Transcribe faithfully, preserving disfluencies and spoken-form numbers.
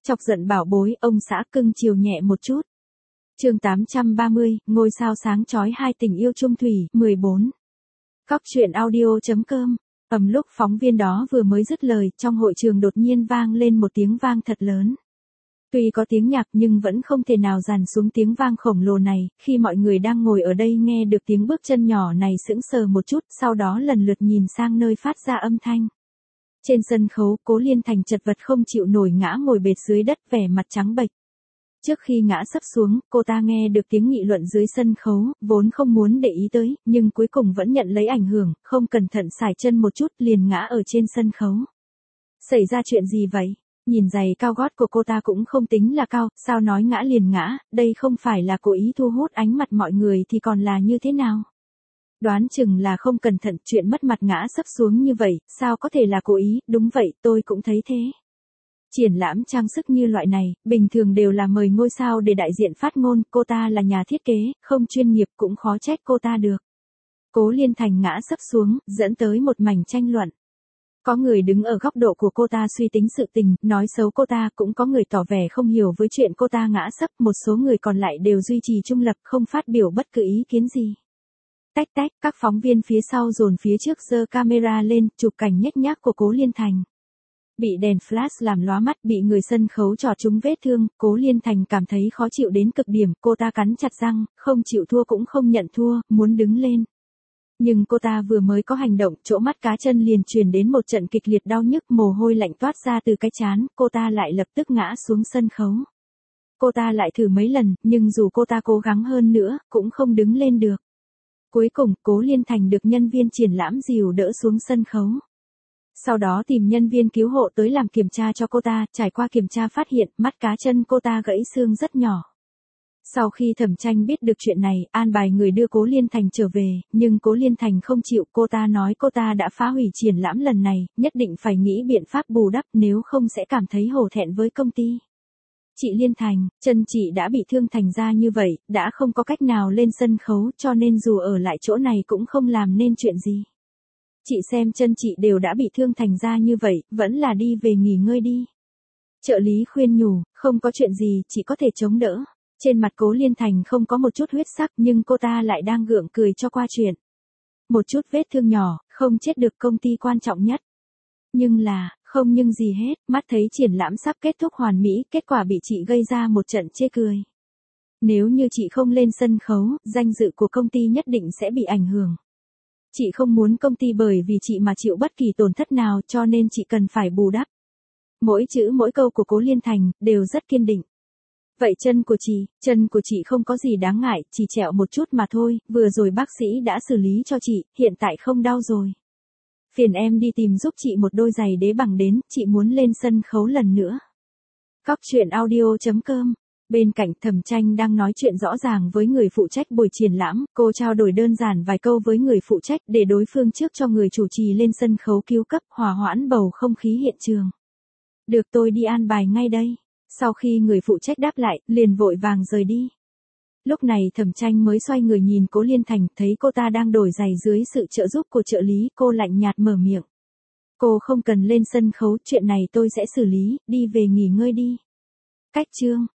Chọc giận bảo bối, ông xã cưng chiều nhẹ một chút. Chương tám trăm ba mươi, ngôi sao sáng chói hai tình yêu chung thủy, mười bốn. Cóc truyện audio chấm com. Ầm lúc phóng viên đó vừa mới dứt lời, trong hội trường đột nhiên vang lên một tiếng vang thật lớn. Tuy có tiếng nhạc nhưng vẫn không thể nào dàn xuống tiếng vang khổng lồ này, khi mọi người đang ngồi ở đây nghe được tiếng bước chân nhỏ này sững sờ một chút, sau đó lần lượt nhìn sang nơi phát ra âm thanh. Trên sân khấu, Cố Liên Thành chật vật không chịu nổi ngã ngồi bệt dưới đất vẻ mặt trắng bệch. Trước khi ngã sấp xuống, cô ta nghe được tiếng nghị luận dưới sân khấu, vốn không muốn để ý tới, nhưng cuối cùng vẫn nhận lấy ảnh hưởng, không cẩn thận sải chân một chút liền ngã ở trên sân khấu. Xảy ra chuyện gì vậy? Nhìn giày cao gót của cô ta cũng không tính là cao, sao nói ngã liền ngã, đây không phải là cố ý thu hút ánh mặt mọi người thì còn là như thế nào? Đoán chừng là không cẩn thận, chuyện mất mặt ngã sấp xuống như vậy, sao có thể là cố ý, đúng vậy, tôi cũng thấy thế. Triển lãm trang sức như loại này, bình thường đều là mời ngôi sao để đại diện phát ngôn, cô ta là nhà thiết kế, không chuyên nghiệp cũng khó trách cô ta được. Cố Liên Thành ngã sấp xuống, dẫn tới một mảnh tranh luận. Có người đứng ở góc độ của cô ta suy tính sự tình, nói xấu cô ta, cũng có người tỏ vẻ không hiểu với chuyện cô ta ngã sấp, một số người còn lại đều duy trì trung lập, không phát biểu bất cứ ý kiến gì. Tách tách, các phóng viên phía sau dồn phía trước giơ camera lên, chụp cảnh nhếch nhác của Cố Liên Thành. Bị đèn flash làm lóa mắt, bị người sân khấu trò trúng vết thương, Cố Liên Thành cảm thấy khó chịu đến cực điểm, cô ta cắn chặt răng, không chịu thua cũng không nhận thua, muốn đứng lên. Nhưng cô ta vừa mới có hành động, chỗ mắt cá chân liền truyền đến một trận kịch liệt đau nhức, mồ hôi lạnh toát ra từ cái trán, cô ta lại lập tức ngã xuống sân khấu. Cô ta lại thử mấy lần, nhưng dù cô ta cố gắng hơn nữa, cũng không đứng lên được. Cuối cùng, Cố Liên Thành được nhân viên triển lãm dìu đỡ xuống sân khấu. Sau đó tìm nhân viên cứu hộ tới làm kiểm tra cho cô ta, trải qua kiểm tra phát hiện, mắt cá chân cô ta gãy xương rất nhỏ. Sau khi Thẩm Tranh biết được chuyện này, an bài người đưa Cố Liên Thành trở về, nhưng Cố Liên Thành không chịu, cô ta nói cô ta đã phá hủy triển lãm lần này, nhất định phải nghĩ biện pháp bù đắp, nếu không sẽ cảm thấy hổ thẹn với công ty. Chị Liên Thành, chân chị đã bị thương thành ra như vậy, đã không có cách nào lên sân khấu, cho nên dù ở lại chỗ này cũng không làm nên chuyện gì. Chị xem chân chị đều đã bị thương thành ra như vậy, vẫn là đi về nghỉ ngơi đi. Trợ lý khuyên nhủ, không có chuyện gì, chị có thể chống đỡ. Trên mặt Cố Liên Thành không có một chút huyết sắc, nhưng cô ta lại đang gượng cười cho qua chuyện. Một chút vết thương nhỏ, không chết được, công ty quan trọng nhất. Nhưng là, không nhưng gì hết, mắt thấy triển lãm sắp kết thúc hoàn mỹ, kết quả bị chị gây ra một trận chê cười. Nếu như chị không lên sân khấu, danh dự của công ty nhất định sẽ bị ảnh hưởng. Chị không muốn công ty bởi vì chị mà chịu bất kỳ tổn thất nào, cho nên chị cần phải bù đắp. Mỗi chữ mỗi câu của Cố Liên Thành đều rất kiên định. Vậy chân của chị, chân của chị không có gì đáng ngại, chỉ trẹo một chút mà thôi, vừa rồi bác sĩ đã xử lý cho chị, hiện tại không đau rồi. Phiền em đi tìm giúp chị một đôi giày đế bằng đến, chị muốn lên sân khấu lần nữa. Cóc truyện audio chấm com. Bên cạnh Thẩm Tranh đang nói chuyện rõ ràng với người phụ trách buổi triển lãm, cô trao đổi đơn giản vài câu với người phụ trách để đối phương trước cho người chủ trì lên sân khấu cứu cấp, hòa hoãn bầu không khí hiện trường. Được, tôi đi an bài ngay đây. Sau khi người phụ trách đáp lại, liền vội vàng rời đi. Lúc này Thẩm Tranh mới xoay người nhìn Cố Liên Thành, thấy cô ta đang đổi giày dưới sự trợ giúp của trợ lý, cô lạnh nhạt mở miệng. Cô không cần lên sân khấu, chuyện này tôi sẽ xử lý, đi về nghỉ ngơi đi. Cách chương